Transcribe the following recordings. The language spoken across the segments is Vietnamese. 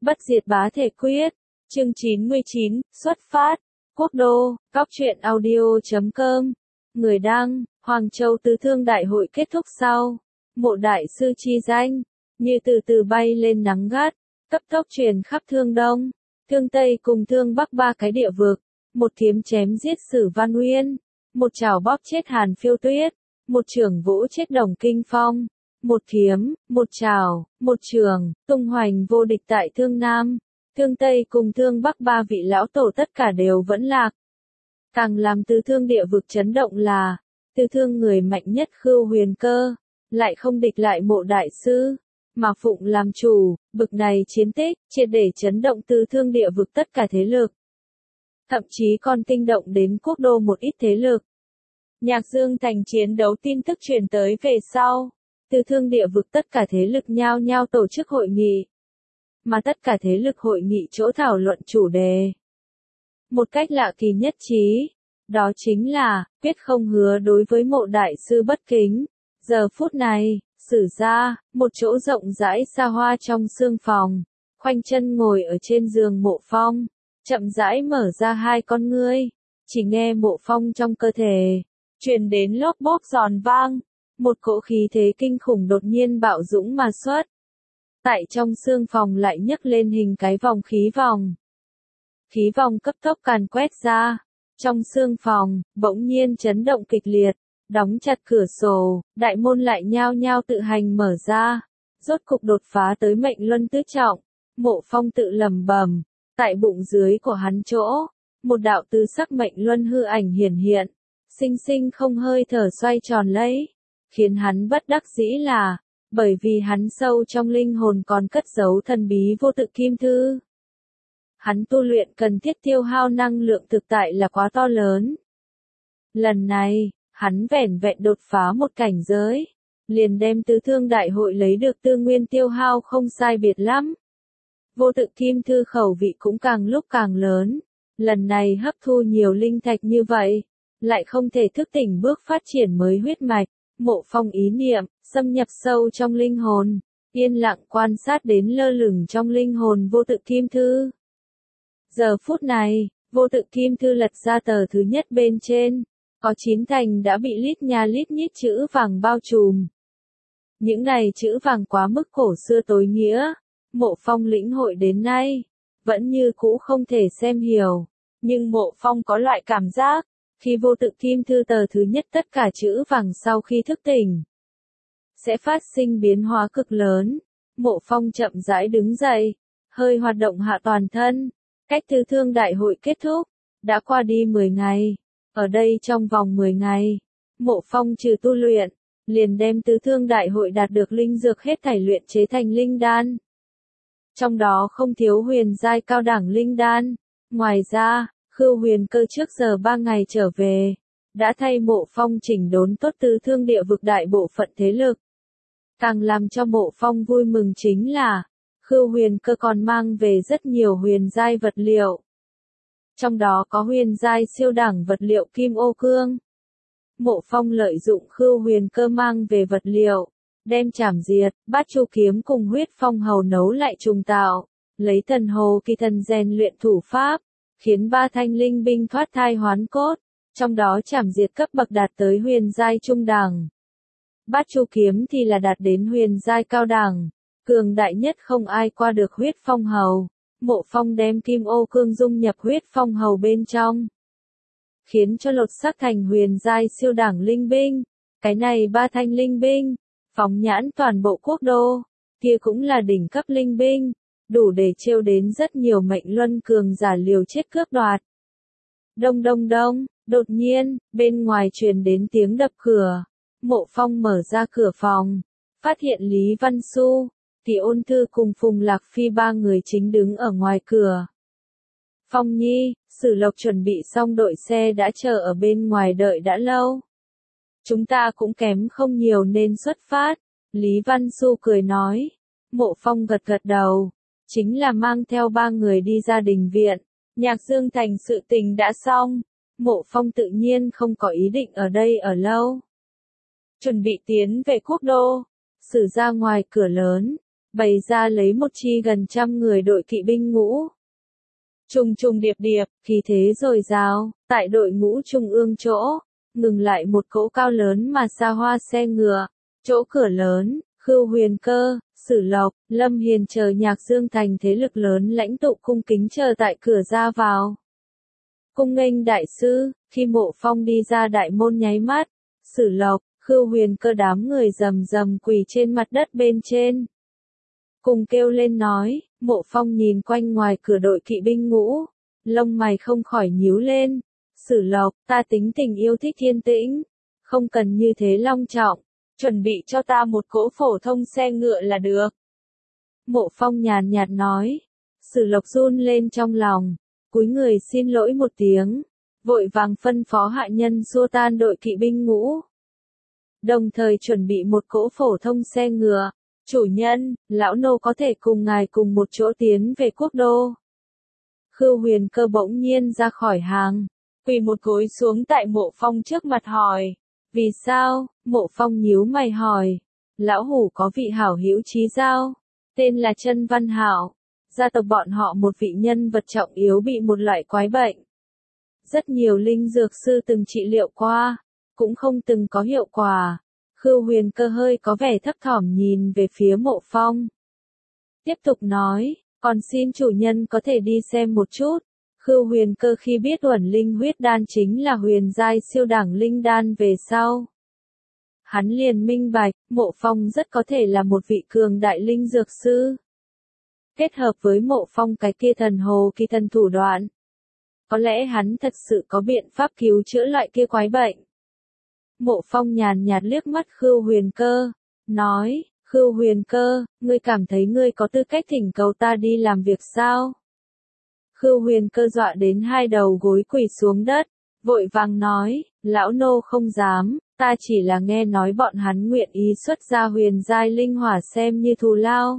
Bất diệt bá thể quyết. Chương 99, xuất phát. Quốc đô, Cóc truyện audio.com. Người đăng, Hoàng Châu Tứ Thương Đại hội kết thúc sau. Mộ đại sư chi danh, như từ từ bay lên nắng gắt, cấp tốc truyền khắp Thương Đông, Thương Tây cùng Thương Bắc ba cái địa vực. Một kiếm chém giết Sử Văn Uyên, một chảo bóp chết Hàn Phiêu Tuyết, một chưởng vũ chết Đồng Kinh Phong. Một kiếm, một chảo, một trường, tung hoành vô địch tại Thương Nam, Thương Tây cùng Thương Bắc ba vị lão tổ tất cả đều vẫn lạc. Càng làm Tứ Thương địa vực chấn động là, Tứ Thương người mạnh nhất Khưu Huyền Cơ, lại không địch lại Mộ đại sư, mà phụng làm chủ, bực này chiến tích, triệt để chấn động Tứ Thương địa vực tất cả thế lực. Thậm chí còn kinh động đến quốc đô một ít thế lực. Nhạc Dương Thành chiến đấu tin tức truyền tới về sau. Tứ Thương địa vực tất cả thế lực nhao nhao tổ chức hội nghị. Mà tất cả thế lực hội nghị chỗ thảo luận chủ đề. Một cách lạ kỳ nhất trí. Đó chính là, quyết không hứa đối với Mộ đại sư bất kính. Giờ phút này, Sử ra, một chỗ rộng rãi xa hoa trong sương phòng. Khoanh chân ngồi ở trên giường Mộ Phong. Chậm rãi mở ra hai con ngươi. Chỉ nghe Mộ Phong trong cơ thể. Truyền đến lốp bốp giòn vang. Một cỗ khí thế kinh khủng đột nhiên bạo dũng mà xuất. Tại trong xương phòng lại nhấc lên hình cái vòng khí vòng. Khí vòng cấp tốc càn quét ra. Trong xương phòng, bỗng nhiên chấn động kịch liệt. Đóng chặt cửa sổ, đại môn lại nhao nhao tự hành mở ra. Rốt cục đột phá tới mệnh luân tứ trọng. Mộ Phong tự lẩm bẩm. Tại bụng dưới của hắn chỗ, một đạo tứ sắc mệnh luân hư ảnh hiển hiện. Sinh sinh không hơi thở xoay tròn lấy. Khiến hắn bất đắc dĩ là, bởi vì hắn sâu trong linh hồn còn cất giấu thần bí vô tự kim thư. Hắn tu luyện cần thiết tiêu hao năng lượng thực tại là quá to lớn. Lần này, hắn vẻn vẹn đột phá một cảnh giới, liền đem Tứ Thương đại hội lấy được tư nguyên tiêu hao không sai biệt lắm. Vô tự kim thư khẩu vị cũng càng lúc càng lớn, lần này hấp thu nhiều linh thạch như vậy, lại không thể thức tỉnh bước phát triển mới huyết mạch. Mộ Phong ý niệm, xâm nhập sâu trong linh hồn, yên lặng quan sát đến lơ lửng trong linh hồn vô tự kim thư. Giờ phút này, vô tự kim thư lật ra tờ thứ nhất bên trên, có 9 thành đã bị lít nha lít nhít chữ vàng bao trùm. Những này chữ vàng quá mức cổ xưa tối nghĩa, Mộ Phong lĩnh hội đến nay, vẫn như cũ không thể xem hiểu, nhưng Mộ Phong có loại cảm giác. Khi vô tự kim thư tờ thứ nhất tất cả chữ vàng sau khi thức tỉnh, sẽ phát sinh biến hóa cực lớn. Mộ Phong chậm rãi đứng dậy, hơi hoạt động hạ toàn thân. Cách Tứ Thương đại hội kết thúc, đã qua đi 10 ngày. Ở đây trong vòng 10 ngày, Mộ Phong trừ tu luyện, liền đem Tứ Thương đại hội đạt được linh dược hết thảy luyện chế thành linh đan. Trong đó không thiếu huyền giai cao đẳng linh đan. Ngoài ra, Khưu Huyền Cơ trước giờ 3 ngày trở về, đã thay Mộ Phong chỉnh đốn tốt Tứ Thương địa vực đại bộ phận thế lực. Càng làm cho Mộ Phong vui mừng chính là, Khưu Huyền Cơ còn mang về rất nhiều huyền giai vật liệu. Trong đó có huyền giai siêu đẳng vật liệu kim ô cương. Mộ Phong lợi dụng Khưu Huyền Cơ mang về vật liệu, đem Trảm Diệt, Bát Chu kiếm cùng Huyết Phong hầu nấu lại trùng tạo, lấy Thần Hồ Kỳ Thần rèn luyện thủ pháp. Khiến 3 thanh linh binh thoát thai hoán cốt, trong đó Trảm Diệt cấp bậc đạt tới huyền giai trung đẳng. Bát Chu kiếm thì là đạt đến huyền giai cao đẳng, cường đại nhất không ai qua được Huyết Phong hầu. Mộ Phong đem kim ô cương dung nhập Huyết Phong hầu bên trong, khiến cho lột xác thành huyền giai siêu đẳng linh binh. Cái này 3 thanh linh binh, phóng nhãn toàn bộ quốc đô, kia cũng là đỉnh cấp linh binh. Đủ để trêu đến rất nhiều mệnh luân cường giả liều chết cướp đoạt. Đông đông đông, đột nhiên, bên ngoài truyền đến tiếng đập cửa. Mộ Phong mở ra cửa phòng, phát hiện Lý Văn Xu, Tỷ Ôn Thư cùng Phùng Lạc Phi 3 người chính đứng ở ngoài cửa. Phong Nhi, Sử Lộc chuẩn bị xong đội xe đã chờ ở bên ngoài đợi đã lâu. Chúng ta cũng kém không nhiều nên xuất phát, Lý Văn Xu cười nói. Mộ Phong gật gật đầu. Chính là mang theo 3 người đi ra đình viện. Nhạc Dương Thành sự tình đã xong. Mộ Phong tự nhiên không có ý định ở đây ở lâu. Chuẩn bị tiến về quốc đô. Sử ra ngoài cửa lớn. bày ra lấy một chi gần 100 người đội kỵ binh ngũ. Trùng trùng điệp điệp, khí thế dồi dào, tại đội ngũ trung ương chỗ, ngừng lại một cỗ cao lớn mà xa hoa xe ngựa, chỗ cửa lớn, Khưu Huyền Cơ, Sử Lộc, Lâm Hiền chờ Nhạc Dương thành thế lực lớn lãnh tụ cung kính chờ tại cửa ra vào. Cung nghênh đại sư, khi Mộ Phong đi ra đại môn nháy mắt, Sử Lộc, Khưu Huyền Cơ đám người rầm rầm quỳ trên mặt đất bên trên. Cùng kêu lên nói, Mộ Phong nhìn quanh ngoài cửa đội kỵ binh ngũ, lông mày không khỏi nhíu lên. Sử Lộc, ta tính tình yêu thích yên tĩnh, không cần như thế long trọng, chuẩn bị cho ta một cỗ phổ thông xe ngựa là được. Mộ Phong nhàn nhạt nói. Sử Lộc run lên trong lòng, cúi người xin lỗi một tiếng, vội vàng phân phó hạ nhân xua tan đội kỵ binh ngũ. Đồng thời chuẩn bị một cỗ phổ thông xe ngựa. Chủ nhân, lão nô có thể cùng ngài cùng một chỗ tiến về quốc đô. Khưu Huyền Cơ bỗng nhiên ra khỏi hàng, quỳ một gối xuống tại Mộ Phong trước mặt hỏi. Vì sao? Mộ Phong nhíu mày hỏi. Lão hủ có vị hảo hữu chí giao, tên là Chân Văn Hạo. Gia tộc bọn họ một vị nhân vật trọng yếu bị một loại quái bệnh. Rất nhiều linh dược sư từng trị liệu qua, cũng không từng có hiệu quả. Khưu Huyền Cơ hơi có vẻ thấp thỏm nhìn về phía Mộ Phong. Tiếp tục nói, còn xin chủ nhân có thể đi xem một chút. Khưu Huyền Cơ khi biết Uẩn Linh huyết đan chính là huyền giai siêu đẳng linh đan về sau. Hắn liền minh bạch, Mộ Phong rất có thể là một vị cường đại linh dược sư. Kết hợp với Mộ Phong cái kia thần hồ kỳ thần thủ đoạn. Có lẽ hắn thật sự có biện pháp cứu chữa loại kia quái bệnh. Mộ Phong nhàn nhạt liếc mắt Khưu Huyền Cơ, nói, Khưu Huyền Cơ, ngươi cảm thấy ngươi có tư cách thỉnh cầu ta đi làm việc sao? Khưu Huyền Cơ dọa đến hai đầu gối quỳ xuống đất, vội vàng nói, lão nô không dám, ta chỉ là nghe nói bọn hắn nguyện ý xuất ra huyền giai linh hỏa xem như thù lao.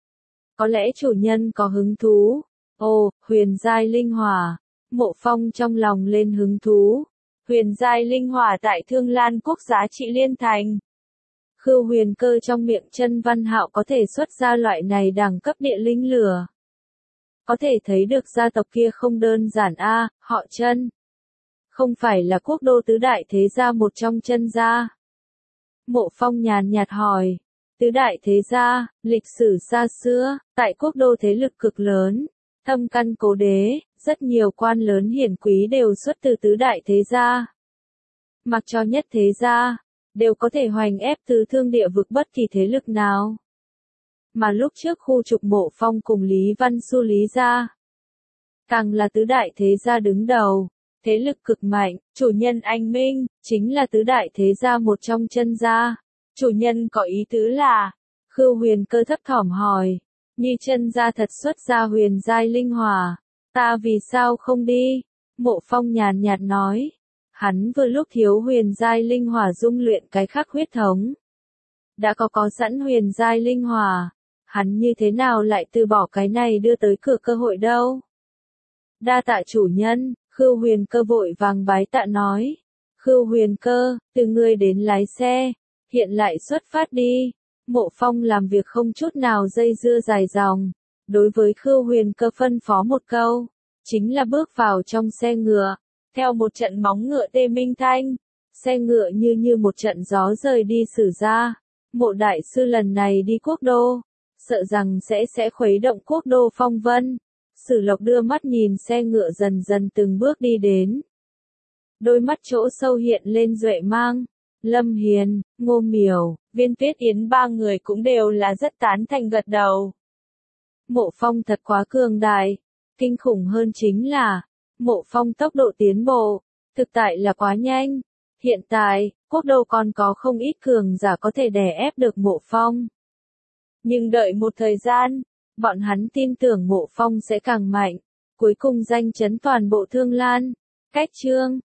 Có lẽ chủ nhân có hứng thú. Ồ, huyền giai linh hỏa. Mộ Phong trong lòng lên hứng thú. Huyền giai linh hỏa tại Thương Lan quốc giá trị liên thành. Khưu Huyền Cơ trong miệng Chân Văn Hạo có thể xuất ra loại này đẳng cấp địa linh lửa. Có thể thấy được gia tộc kia không đơn giản a, họ Chân. Không phải là quốc đô tứ đại thế gia một trong Chân gia. Mộ Phong nhàn nhạt hỏi. Tứ đại thế gia, lịch sử xa xưa, tại quốc đô thế lực cực lớn, thâm căn cố đế, rất nhiều quan lớn hiển quý đều xuất từ tứ đại thế gia. Mặc cho nhất thế gia, đều có thể hoành ép tứ thương địa vực bất kỳ thế lực nào. Mà lúc trước khu trục Mộ Phong cùng Lý Văn Xu Lý gia, càng là tứ đại thế gia đứng đầu, thế lực cực mạnh, chủ nhân anh minh, chính là tứ đại thế gia một trong Chân gia. Chủ nhân có ý tứ là, Khưu Huyền Cơ thấp thỏm hỏi, như Chân gia thật xuất ra huyền giai linh hỏa, ta vì sao không đi? Mộ Phong nhàn nhạt nói, hắn vừa lúc thiếu huyền giai linh hỏa dung luyện cái khắc huyết thống. Đã có sẵn huyền giai linh hỏa, hắn như thế nào lại từ bỏ cái này đưa tới cửa cơ hội đâu? Đa tạ chủ nhân, Khưu Huyền Cơ vội vàng bái tạ nói. Khưu Huyền Cơ, từ ngươi đến lái xe. Hiện lại xuất phát đi. Mộ Phong làm việc không chút nào dây dưa dài dòng. Đối với Khưu Huyền Cơ phân phó một câu, chính là bước vào trong xe ngựa. Theo một trận móng ngựa tê minh thanh, xe ngựa như một trận gió rời đi Sử gia. Mộ đại sư lần này đi quốc đô, sợ rằng sẽ khuấy động quốc đô phong vân. Sử Lộc đưa mắt nhìn xe ngựa dần dần từng bước đi đến. Đôi mắt chỗ sâu hiện lên duệ mang. Lâm Hiền, Ngô Miểu, Viên Tuyết Yến ba người cũng đều là rất tán thành gật đầu. Mộ Phong thật quá cường đại. Kinh khủng hơn chính là, Mộ Phong tốc độ tiến bộ, thực tại là quá nhanh. Hiện tại, quốc đô còn có không ít cường giả có thể đè ép được Mộ Phong. Nhưng đợi một thời gian, bọn hắn tin tưởng Mộ Phong sẽ càng mạnh, cuối cùng danh chấn toàn bộ Thương Lan. Cách chương